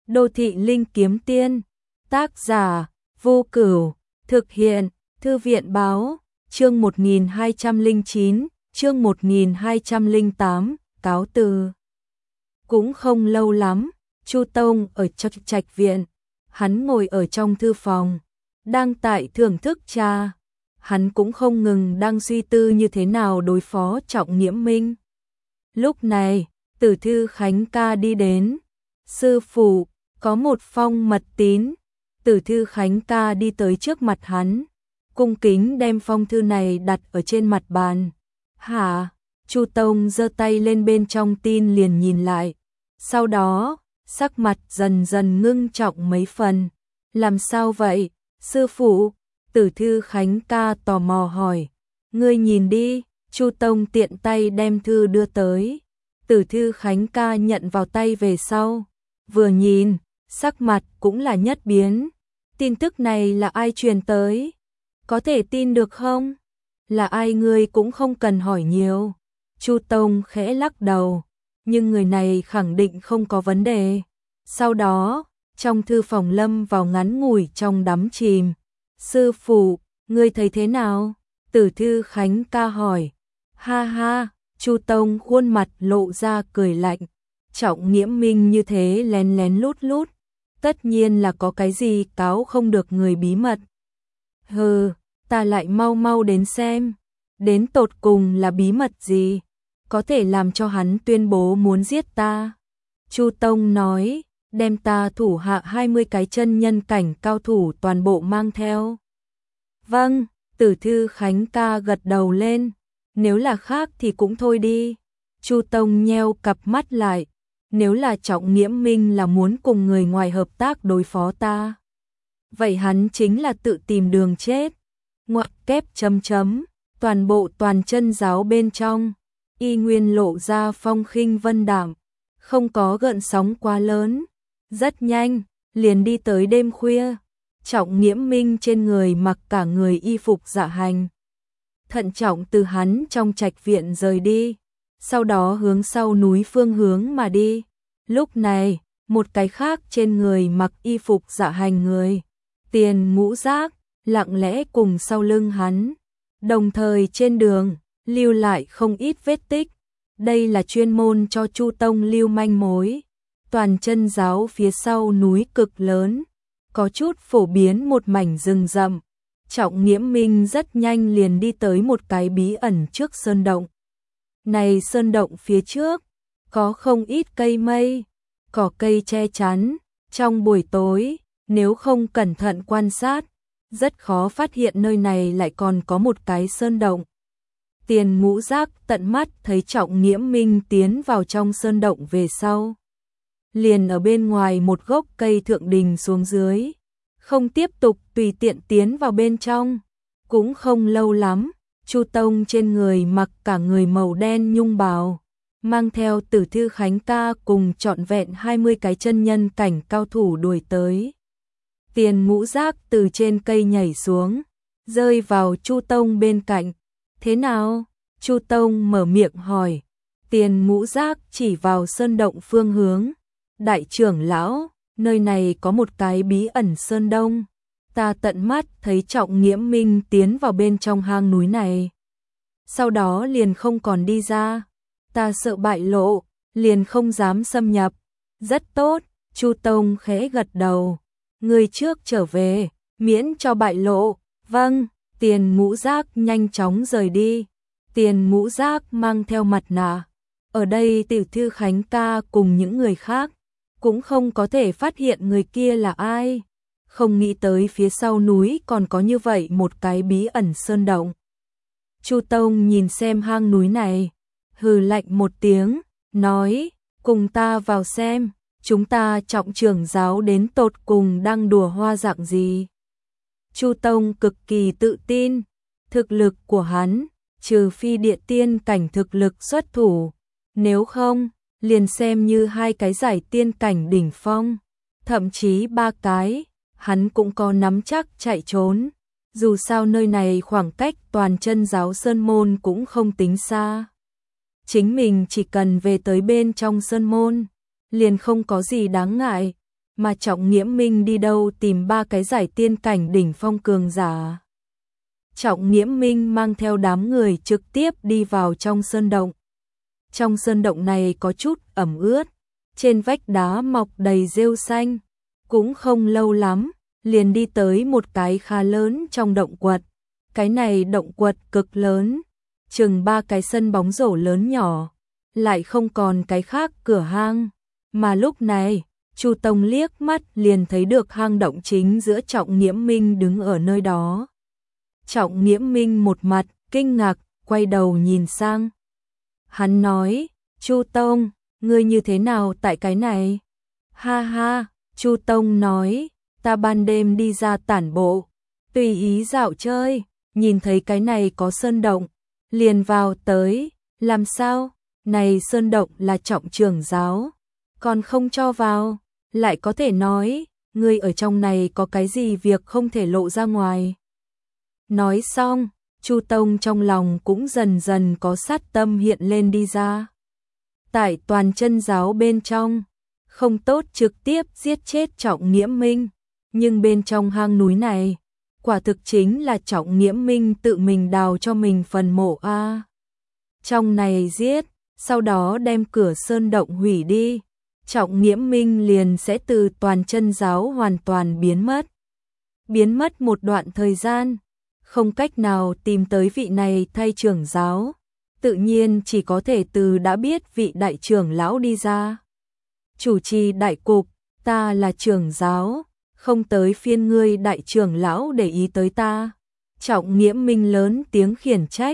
Đô thị linh kiếm tiên, tác giả, Vô Cửu, thực hiện, Thư viện báo, chương 1209, chương 1208, cáo từ. Cũng không lâu lắm, Chu Tông ở trạch viện, hắn ngồi ở trong thư phòng, đang tại thưởng thức trà. Hắn cũng không ngừng đang suy tư như thế nào đối phó Trọng Nghiễm Minh. Lúc này, Tử Thư Khánh ca đi đến. Sư phụ, có một phong mật tín. Tử Thư Khánh ca đi tới trước mặt hắn, cung kính đem phong thư này đặt ở trên mặt bàn. Hả? Chu Tông giơ tay lên bên trong tin liền nhìn lại. Sau đó, sắc mặt dần dần ngưng trọng mấy phần. Làm sao vậy, sư phụ? Tử Thư Khánh ca tò mò hỏi. Ngươi nhìn đi. Chu Tông tiện tay đem thư đưa tới. Tử Thư Khánh ca nhận vào tay về sau. Vừa nhìn, sắc mặt cũng là nhất biến. Tin tức này là ai truyền tới? Có thể tin được không? Là ai ngươi cũng không cần hỏi nhiều. Chu Tông khẽ lắc đầu. Nhưng người này khẳng định không có vấn đề. Sau đó, trong thư phòng lâm vào ngắn ngủi trong đắm chìm. Sư phụ, ngươi thấy thế nào? Tử Thư Khánh ca hỏi. Ha ha, Chu Tông khuôn mặt lộ ra cười lạnh. Trọng Nghiễm Minh như thế lén lén lút lút, tất nhiên là có cái gì cáo không được người bí mật. Hừ, ta lại mau mau đến xem, đến tột cùng là bí mật gì, có thể làm cho hắn tuyên bố muốn giết ta. Chu Tông nói, đem ta thủ hạ 20 cái chân nhân cảnh cao thủ toàn bộ mang theo. Vâng, Tử Thư Khánh ca gật đầu lên, nếu là khác thì cũng thôi đi. Chu Tông nheo cặp mắt lại, nếu là Trọng Nghiễm Minh là muốn cùng người ngoài hợp tác đối phó ta, vậy hắn chính là tự tìm đường chết. Ngoặc kép chấm chấm, toàn bộ toàn chân giáo bên trong, y nguyên lộ ra phong khinh vân đạm, không có gợn sóng quá lớn. Rất nhanh, liền đi tới đêm khuya, Trọng Nghiễm Minh trên người mặc cả người y phục dạ hành. Thận trọng từ hắn trong trạch viện rời đi, sau đó hướng sau núi phương hướng mà đi. Lúc này, một cái khác trên người mặc y phục dạ hành người, Tiền Ngũ Giác, lặng lẽ cùng sau lưng hắn. Đồng thời trên đường, lưu lại không ít vết tích. Đây là chuyên môn cho Chu Tông lưu manh mối. Toàn chân giáo phía sau núi cực lớn, có chút phổ biến một mảnh rừng rậm. Trọng Nghiễm Minh rất nhanh liền đi tới một cái bí ẩn trước sơn động. Này sơn động phía trước, có không ít cây mây, cỏ cây che chắn. Trong buổi tối, nếu không cẩn thận quan sát, rất khó phát hiện nơi này lại còn có một cái sơn động. Tiền Ngũ Giác tận mắt thấy Trọng Nghiễm Minh tiến vào trong sơn động về sau, liền ở bên ngoài một gốc cây thượng đình xuống dưới, không tiếp tục tùy tiện tiến vào bên trong. Cũng không lâu lắm, Chu Tông trên người mặc cả người màu đen nhung bào, mang theo Tử Thư Khánh ca cùng trọn vẹn 20 cái chân nhân cảnh cao thủ đuổi tới. Tiền Ngũ Giác từ trên cây nhảy xuống, rơi vào Chu Tông bên cạnh. Thế nào? Chu Tông mở miệng hỏi. Tiền Ngũ Giác chỉ vào sơn động phương hướng. Đại trưởng lão, nơi này có một cái bí ẩn sơn đông. Ta tận mắt thấy Trọng Nghiễm Minh tiến vào bên trong hang núi này, sau đó liền không còn đi ra. Ta sợ bại lộ, liền không dám xâm nhập. Rất tốt, Chu Tông khẽ gật đầu. Người trước trở về, miễn cho bại lộ. Vâng, Tiền Ngũ Giác nhanh chóng rời đi. Tiền Ngũ Giác mang theo mặt nạ. Ở đây Tử Thư Khánh ca cùng những người khác cũng không có thể phát hiện người kia là ai. Không nghĩ tới phía sau núi còn có như vậy một cái bí ẩn sơn động. Chu Tông nhìn xem hang núi này, hừ lạnh một tiếng, nói, cùng ta vào xem, chúng ta Trọng trưởng giáo đến tột cùng đang đùa hoa dạng gì. Chu Tông cực kỳ tự tin, thực lực của hắn, trừ phi địa tiên cảnh thực lực xuất thủ, nếu không, liền xem như 2 cái giải tiên cảnh đỉnh phong, thậm chí 3 cái, hắn cũng có nắm chắc chạy trốn. Dù sao nơi này khoảng cách toàn chân giáo sơn môn cũng không tính xa. Chính mình chỉ cần về tới bên trong sơn môn, liền không có gì đáng ngại. mà Trọng Nghiễm Minh đi đâu tìm ba cái giải tiên cảnh đỉnh phong cường giả. Trọng Nghiễm Minh mang theo đám người trực tiếp đi vào trong sơn động. Trong sơn động này có chút ẩm ướt, trên vách đá mọc đầy rêu xanh, cũng không lâu lắm, liền đi tới một cái khá lớn trong động quật. Cái này động quật cực lớn, chừng 3 cái sân bóng rổ lớn nhỏ, lại không còn cái khác cửa hang, mà lúc này, Chu Tông liếc mắt liền thấy được hang động chính giữa Trọng Nghiễm Minh đứng ở nơi đó. Trọng Nghiễm Minh một mặt kinh ngạc, quay đầu nhìn sang. Hắn nói, Chu Tông, ngươi như thế nào tại cái này? Ha ha, Chu Tông nói, ta ban đêm đi ra tản bộ, tùy ý dạo chơi, nhìn thấy cái này có sơn động, liền vào tới, làm sao? Này sơn động là Trọng trưởng giáo, còn không cho vào, lại có thể nói, ngươi ở trong này có cái gì việc không thể lộ ra ngoài. Nói xong, Chu Tông trong lòng cũng dần dần có sát tâm hiện lên đi ra. Tại Toàn Chân giáo bên trong, không tốt trực tiếp giết chết Trọng Nghiễm Minh, nhưng bên trong hang núi này, quả thực chính là Trọng Nghiễm Minh tự mình đào cho mình phần mộ a. Trong này giết, sau đó đem cửa sơn động hủy đi, Trọng Nghiễm Minh liền sẽ từ Toàn Chân giáo hoàn toàn biến mất. Biến mất một đoạn thời gian, không cách nào tìm tới vị này thay trưởng giáo, tự nhiên chỉ có thể từ đã biết vị đại trưởng lão đi ra. Chủ trì đại cục, ta là trưởng giáo, không tới phiên ngươi đại trưởng lão để ý tới ta. Trọng Nghiễm Minh lớn tiếng khiển trách.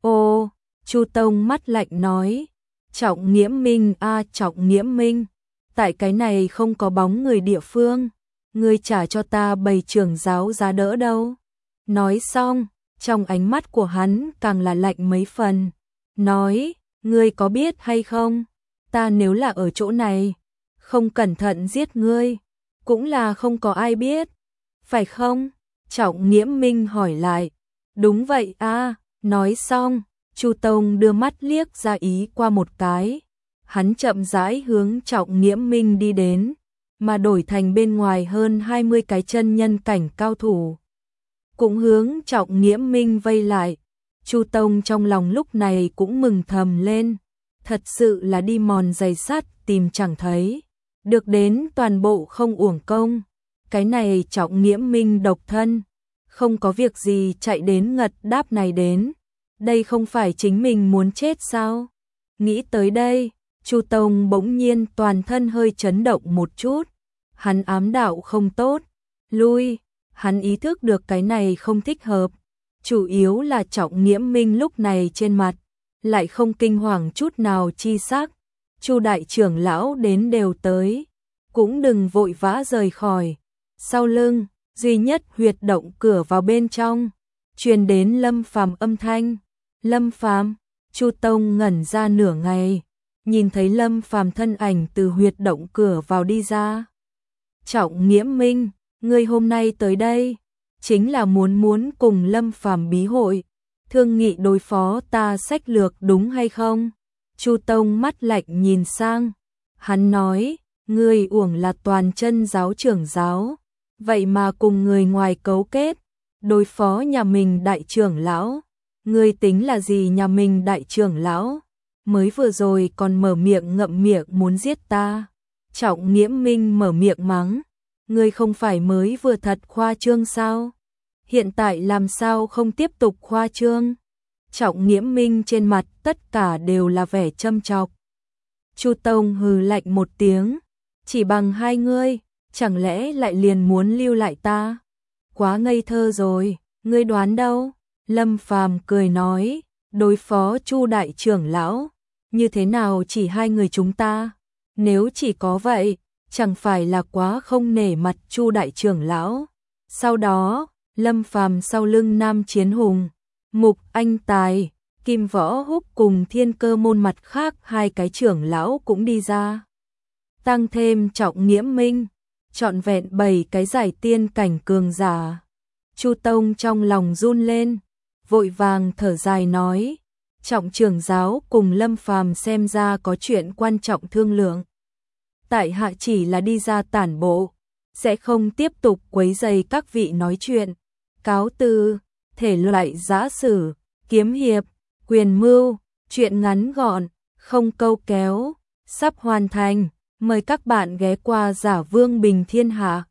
Ô, Chu Tông mắt lạnh nói, Trọng Nghiễm Minh a Trọng Nghiễm Minh, tại cái này không có bóng người địa phương, ngươi trả cho ta 7 trưởng giáo giá đỡ đâu. Nói xong, trong ánh mắt của hắn càng là lạnh mấy phần, nói, ngươi có biết hay không, ta nếu là ở chỗ này, không cẩn thận giết ngươi, cũng là không có ai biết, phải không? Trọng Nghiễm Minh hỏi lại, đúng vậy a. Nói xong, Chu Tông đưa mắt liếc ra ý qua một cái, hắn chậm rãi hướng Trọng Nghiễm Minh đi đến, mà đổi thành bên ngoài hơn 20 cái chân nhân cảnh cao thủ. Cũng hướng Trọng Nghiễm Minh vây lại. Chu Tông trong lòng lúc này cũng mừng thầm lên, thật sự là đi mòn giày sắt tìm chẳng thấy, được đến toàn bộ không uổng công. Cái này Trọng Nghiễm Minh độc thân, không có việc gì chạy đến ngật đáp này đến, đây không phải chính mình muốn chết sao? Nghĩ tới đây, Chu Tông bỗng nhiên toàn thân hơi chấn động một chút, hắn ám đạo không tốt, lui. Hắn ý thức được cái này không thích hợp, chủ yếu là Trọng Nghiễm Minh lúc này trên mặt lại không kinh hoàng chút nào chi sắc. Chu đại trưởng lão đến đều tới, cũng đừng vội vã rời khỏi. Sau lưng, duy nhất huyệt động cửa vào bên trong, truyền đến Lâm Phàm âm thanh. Lâm Phàm, Chu Tông ngẩn ra nửa ngày, nhìn thấy Lâm Phàm thân ảnh từ huyệt động cửa vào đi ra. Trọng Nghiễm Minh, ngươi hôm nay tới đây, chính là muốn cùng Lâm Phàm bí hội, thương nghị đối phó ta sách lược đúng hay không? Chu Tông mắt lạnh nhìn sang, hắn nói, ngươi uổng là Toàn Chân giáo trưởng giáo, vậy mà cùng người ngoài cấu kết, đối phó nhà mình đại trưởng lão, ngươi tính là gì nhà mình đại trưởng lão? Mới vừa rồi còn mở miệng ngậm miệng muốn giết ta. Trọng Nghiễm Minh mở miệng mắng, ngươi không phải mới vừa thật khoa trương sao? Hiện tại làm sao không tiếp tục khoa trương? Trọng Nghiễm Minh trên mặt tất cả đều là vẻ châm chọc. Chu Tông hừ lạnh một tiếng, chỉ bằng hai ngươi, chẳng lẽ lại liền muốn lưu lại ta? Quá ngây thơ rồi, ngươi đoán đâu? Lâm Phàm cười nói, đối phó Chu đại trưởng lão, như thế nào chỉ hai người chúng ta? Nếu chỉ có vậy, chẳng phải là quá không nể mặt Chu đại trưởng lão. Sau đó, Lâm Phàm sau lưng Nam Chiến Hùng, Mục Anh Tài, Kim Võ Húc cùng Thiên Cơ môn mặt khác hai cái trưởng lão cũng đi ra. Tăng thêm Trọng Nghiễm Minh, trọn vẹn 7 cái giải tiên cảnh cường giả. Chu Tông trong lòng run lên, vội vàng thở dài nói, Trọng trưởng giáo cùng Lâm Phàm xem ra có chuyện quan trọng thương lượng. tại hạ chỉ là đi ra tản bộ, sẽ không tiếp tục quấy rầy các vị nói chuyện. Cáo từ. Thể loại giã sử, kiếm hiệp, quyền mưu, truyện ngắn gọn, không câu kéo, sắp hoàn thành. Mời các bạn ghé qua Giả Vương Bình Thiên Hạ.